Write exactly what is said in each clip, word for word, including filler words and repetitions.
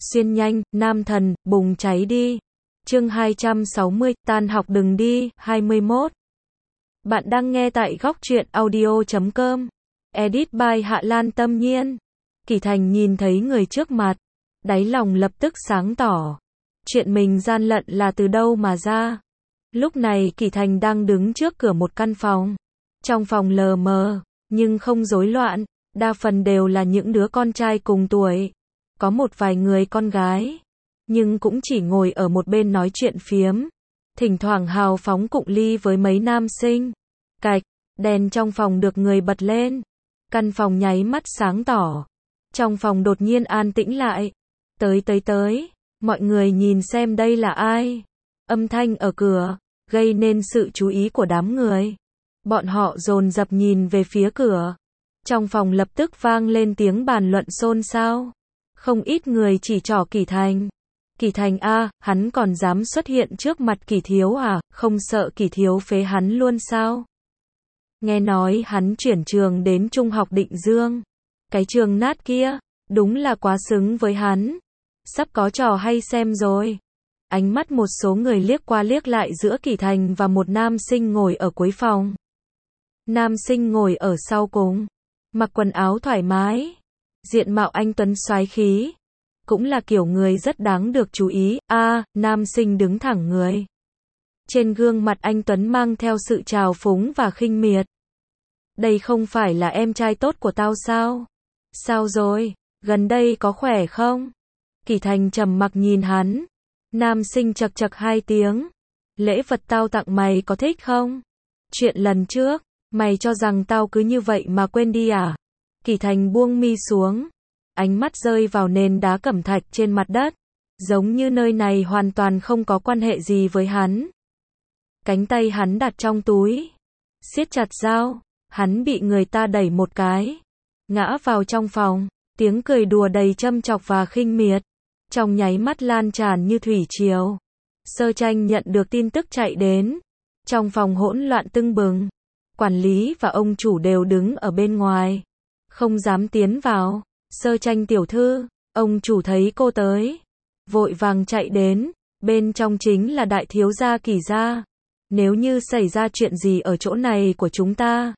Xuyên nhanh, nam thần, bùng cháy đi. Chương hai trăm sáu mươi, tan học đừng đi, hai mươi mốt. Bạn đang nghe tại góc truyện audio chấm com. Edit by Hạ Lan Tâm Nhiên. Kỳ Thành nhìn thấy người trước mặt, đáy lòng lập tức sáng tỏ. Chuyện mình gian lận là từ đâu mà ra? Lúc này Kỳ Thành đang đứng trước cửa một căn phòng. Trong phòng lờ mờ, nhưng không rối loạn, đa phần đều là những đứa con trai cùng tuổi. Có một vài người con gái, nhưng cũng chỉ ngồi ở một bên nói chuyện phiếm. Thỉnh thoảng hào phóng cụng ly với mấy nam sinh. Cạch, đèn trong phòng được người bật lên. Căn phòng nháy mắt sáng tỏ. Trong phòng đột nhiên an tĩnh lại. Tới tới tới, mọi người nhìn xem đây là ai. Âm thanh ở cửa, gây nên sự chú ý của đám người. Bọn họ dồn dập nhìn về phía cửa. Trong phòng lập tức vang lên tiếng bàn luận xôn xao. Không ít người chỉ trỏ Kỳ Thành. Kỳ Thành a, hắn còn dám xuất hiện trước mặt Kỳ Thiếu à, không sợ Kỳ Thiếu phế hắn luôn sao? Nghe nói hắn chuyển trường đến Trung học Định Dương. Cái trường nát kia, đúng là quá xứng với hắn. Sắp có trò hay xem rồi. Ánh mắt một số người liếc qua liếc lại giữa Kỳ Thành và một nam sinh ngồi ở cuối phòng. Nam sinh ngồi ở sau cùng, mặc quần áo thoải mái, diện mạo anh tuấn soái khí, cũng là kiểu người rất đáng được chú ý. A, à, nam sinh đứng thẳng người. Trên gương mặt anh tuấn mang theo sự trào phúng và khinh miệt. Đây không phải là em trai tốt của tao sao? Sao rồi, gần đây có khỏe không? Kỳ Thành trầm mặc nhìn hắn. Nam sinh chậc chậc hai tiếng. Lễ vật tao tặng mày có thích không? Chuyện lần trước, mày cho rằng tao cứ như vậy mà quên đi à? Kỳ Thành buông mi xuống. Ánh mắt rơi vào nền đá cẩm thạch trên mặt đất. Giống như nơi này hoàn toàn không có quan hệ gì với hắn. Cánh tay hắn đặt trong túi. Siết chặt dao. Hắn bị người ta đẩy một cái. Ngã vào trong phòng. Tiếng cười đùa đầy châm chọc và khinh miệt. Trong nháy mắt lan tràn như thủy triều. Sơ Tranh nhận được tin tức chạy đến. Trong phòng hỗn loạn tưng bừng. Quản lý và ông chủ đều đứng ở bên ngoài. Không dám tiến vào. Sơ Tranh tiểu thư, ông chủ thấy cô tới. Vội vàng chạy đến. Bên trong chính là đại thiếu gia Kỳ gia. Nếu như xảy ra chuyện gì ở chỗ này của chúng ta,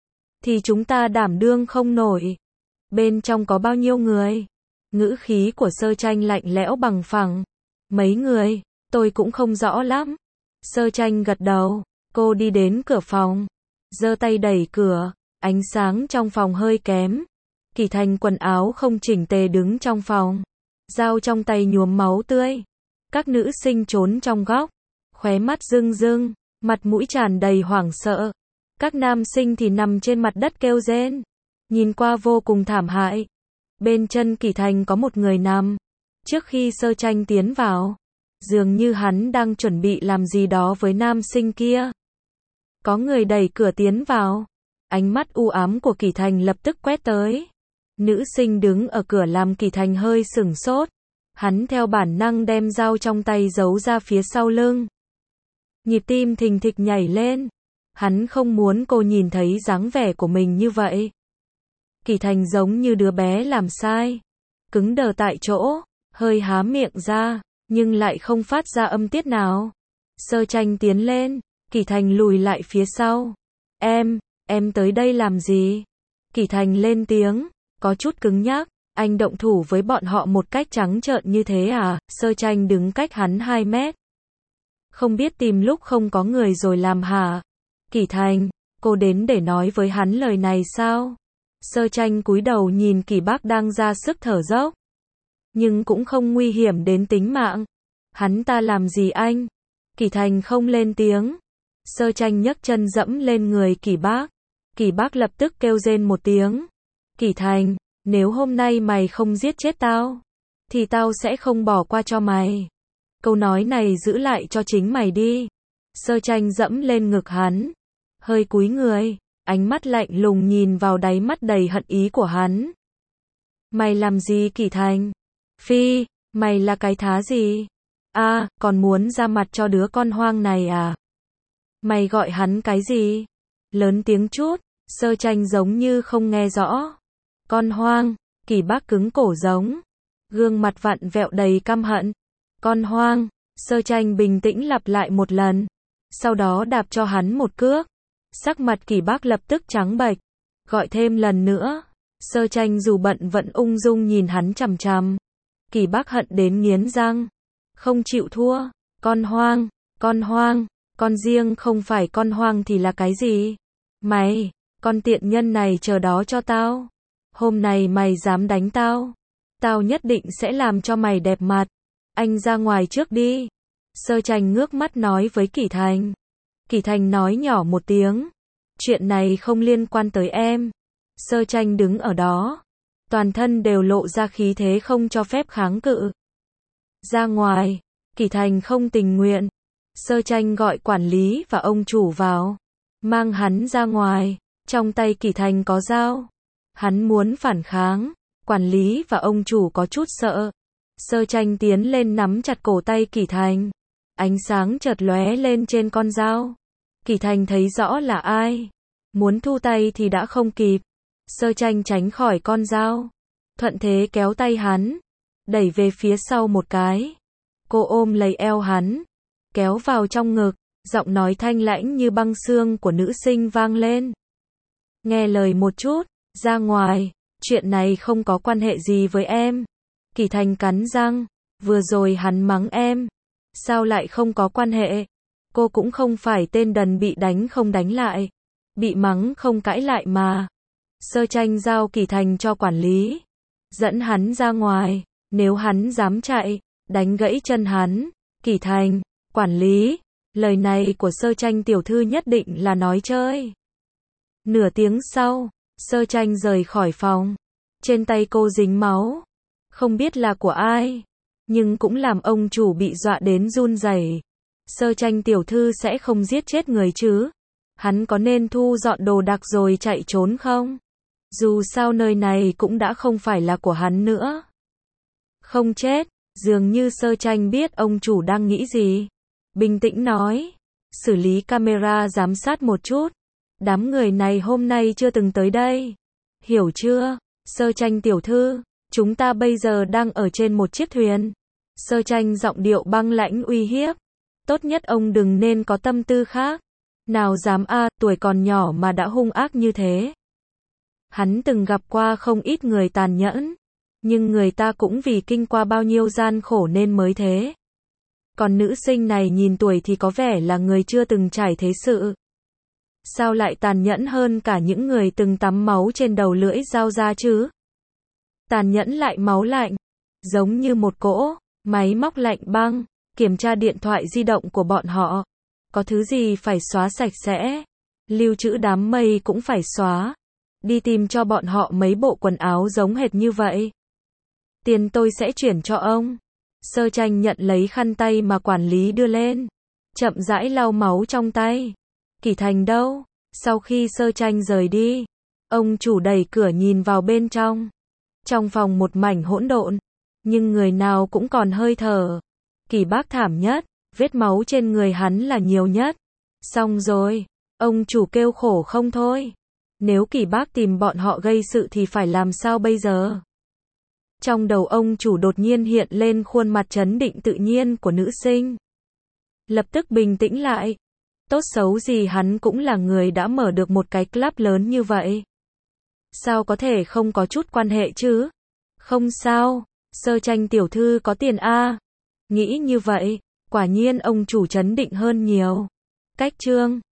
thì chúng ta đảm đương không nổi. Bên trong có bao nhiêu người? Ngữ khí của Sơ Tranh lạnh lẽo bằng phẳng. Mấy người, tôi cũng không rõ lắm. Sơ Tranh gật đầu. Cô đi đến cửa phòng. Giơ tay đẩy cửa. Ánh sáng trong phòng hơi kém. Kỳ Thành quần áo không chỉnh tề đứng trong phòng. Dao trong tay nhuốm máu tươi. Các nữ sinh trốn trong góc. Khóe mắt rưng rưng. Mặt mũi tràn đầy hoảng sợ. Các nam sinh thì nằm trên mặt đất kêu rên. Nhìn qua vô cùng thảm hại. Bên chân Kỳ Thành có một người nằm. Trước khi Sơ Tranh tiến vào, dường như hắn đang chuẩn bị làm gì đó với nam sinh kia. Có người đẩy cửa tiến vào. Ánh mắt u ám của Kỳ Thành lập tức quét tới. Nữ sinh đứng ở cửa làm Kỳ Thành hơi sửng sốt. Hắn theo bản năng đem dao trong tay giấu ra phía sau lưng. Nhịp tim thình thịch nhảy lên. Hắn không muốn cô nhìn thấy dáng vẻ của mình như vậy. Kỳ Thành giống như đứa bé làm sai. Cứng đờ tại chỗ, hơi há miệng ra, nhưng lại không phát ra âm tiết nào. Sơ Tranh tiến lên, Kỳ Thành lùi lại phía sau. Em, em tới đây làm gì? Kỳ Thành lên tiếng, có chút cứng nhắc. Anh động thủ với bọn họ một cách trắng trợn như thế à? Sơ Tranh đứng cách hắn hai mét. Không biết tìm lúc không có người rồi làm hả? Kỳ Thành, cô đến để nói với hắn lời này sao? Sơ Tranh cúi đầu nhìn Kỳ Bác đang ra sức thở dốc. Nhưng cũng không nguy hiểm đến tính mạng. Hắn ta làm gì anh? Kỳ Thành không lên tiếng. Sơ Tranh nhấc chân dẫm lên người Kỳ Bác. Kỳ Bác lập tức kêu rên một tiếng. Kỳ Thành, nếu hôm nay mày không giết chết tao, thì tao sẽ không bỏ qua cho mày. Câu nói này giữ lại cho chính mày đi. Sơ Tranh dẫm lên ngực hắn. Hơi cúi người. Ánh mắt lạnh lùng nhìn vào đáy mắt đầy hận ý của hắn. Mày làm gì Kỳ Thành? Phi, mày là cái thá gì? A, à, còn muốn ra mặt cho đứa con hoang này à? Mày gọi hắn cái gì? Lớn tiếng chút. Sơ Tranh giống như không nghe rõ. Con hoang. Kỳ Bác cứng cổ giống. gương mặt vặn vẹo đầy căm hận. Con hoang, Sơ Tranh bình tĩnh lặp lại một lần, sau đó đạp cho hắn một cước. Sắc mặt Kỷ Bác lập tức trắng bệch, gọi thêm lần nữa. Sơ Tranh dù bận vẫn ung dung nhìn hắn chằm chằm. Kỷ Bác hận đến nghiến răng, không chịu thua. Con hoang, con hoang, con riêng không phải con hoang thì là cái gì? Mày, con tiện nhân này chờ đó cho tao. Hôm nay mày dám đánh tao, tao nhất định sẽ làm cho mày đẹp mặt. Anh ra ngoài trước đi. Sơ Tranh ngước mắt nói với Kỷ Thành. Kỷ Thành nói nhỏ một tiếng. Chuyện này không liên quan tới em. Sơ Tranh đứng ở đó, toàn thân đều lộ ra khí thế không cho phép kháng cự. Ra ngoài. Kỷ Thành không tình nguyện. Sơ Tranh gọi quản lý và ông chủ vào, mang hắn ra ngoài. Trong tay Kỷ Thành có dao. Hắn muốn phản kháng. Quản lý và ông chủ có chút sợ. Sơ Tranh tiến lên nắm chặt cổ tay Kỷ Thành. Ánh sáng chợt lóe lên trên con dao. Kỷ Thành thấy rõ là ai. Muốn thu tay thì đã không kịp. Sơ Tranh tránh khỏi con dao, thuận thế kéo tay hắn, đẩy về phía sau một cái. Cô ôm lấy eo hắn, kéo vào trong ngực, giọng nói thanh lãnh như băng xương của nữ sinh vang lên. Nghe lời một chút, ra ngoài, chuyện này không có quan hệ gì với em. Kỷ Thành cắn răng, vừa rồi hắn mắng em, sao lại không có quan hệ? Cô cũng không phải tên đần bị đánh không đánh lại, bị mắng không cãi lại mà. Sơ Tranh giao Kỷ Thành cho quản lý, dẫn hắn ra ngoài, nếu hắn dám chạy, đánh gãy chân hắn. Kỷ Thành, quản lý, lời này của Sơ Tranh tiểu thư nhất định là nói chơi. Nửa tiếng sau, Sơ Tranh rời khỏi phòng, trên tay cô dính máu, không biết là của ai, nhưng cũng làm ông chủ bị dọa đến run rẩy. Sơ Tranh tiểu thư sẽ không giết chết người chứ? Hắn có nên thu dọn đồ đạc rồi chạy trốn không? Dù sao nơi này cũng đã không phải là của hắn nữa. Không chết, dường như Sơ Tranh biết ông chủ đang nghĩ gì. Bình tĩnh nói, xử lý camera giám sát một chút. Đám người này hôm nay chưa từng tới đây. Hiểu chưa? Sơ Tranh tiểu thư, chúng ta bây giờ đang ở trên một chiếc thuyền. Sơ Tranh giọng điệu băng lãnh uy hiếp. Tốt nhất ông đừng nên có tâm tư khác. Nào dám a, à, tuổi còn nhỏ mà đã hung ác như thế. Hắn từng gặp qua không ít người tàn nhẫn, nhưng người ta cũng vì kinh qua bao nhiêu gian khổ nên mới thế. Còn nữ sinh này nhìn tuổi thì có vẻ là người chưa từng trải thế sự. Sao lại tàn nhẫn hơn cả những người từng tắm máu trên đầu lưỡi dao ra chứ? Tàn nhẫn lại máu lạnh, giống như một cỗ máy móc lạnh băng, kiểm tra điện thoại di động của bọn họ. Có thứ gì phải xóa sạch sẽ, lưu trữ đám mây cũng phải xóa. Đi tìm cho bọn họ mấy bộ quần áo giống hệt như vậy. Tiền tôi sẽ chuyển cho ông. Sơ Tranh nhận lấy khăn tay mà quản lý đưa lên, chậm rãi lau máu trong tay. Kỷ Thành đâu? Sau khi Sơ Tranh rời đi, ông chủ đẩy cửa nhìn vào bên trong. Trong phòng một mảnh hỗn độn, nhưng người nào cũng còn hơi thở. Kỷ Bác thảm nhất, vết máu trên người hắn là nhiều nhất. Xong rồi, ông chủ kêu khổ không thôi. Nếu Kỷ Bác tìm bọn họ gây sự thì phải làm sao bây giờ? Trong đầu ông chủ đột nhiên hiện lên khuôn mặt trấn định tự nhiên của nữ sinh. Lập tức bình tĩnh lại. Tốt xấu gì hắn cũng là người đã mở được một cái club lớn như vậy. Sao có thể không có chút quan hệ chứ? Không sao, Sơ Tranh tiểu thư có tiền a. Nghĩ như vậy, quả nhiên ông chủ trấn định hơn nhiều. Cách chương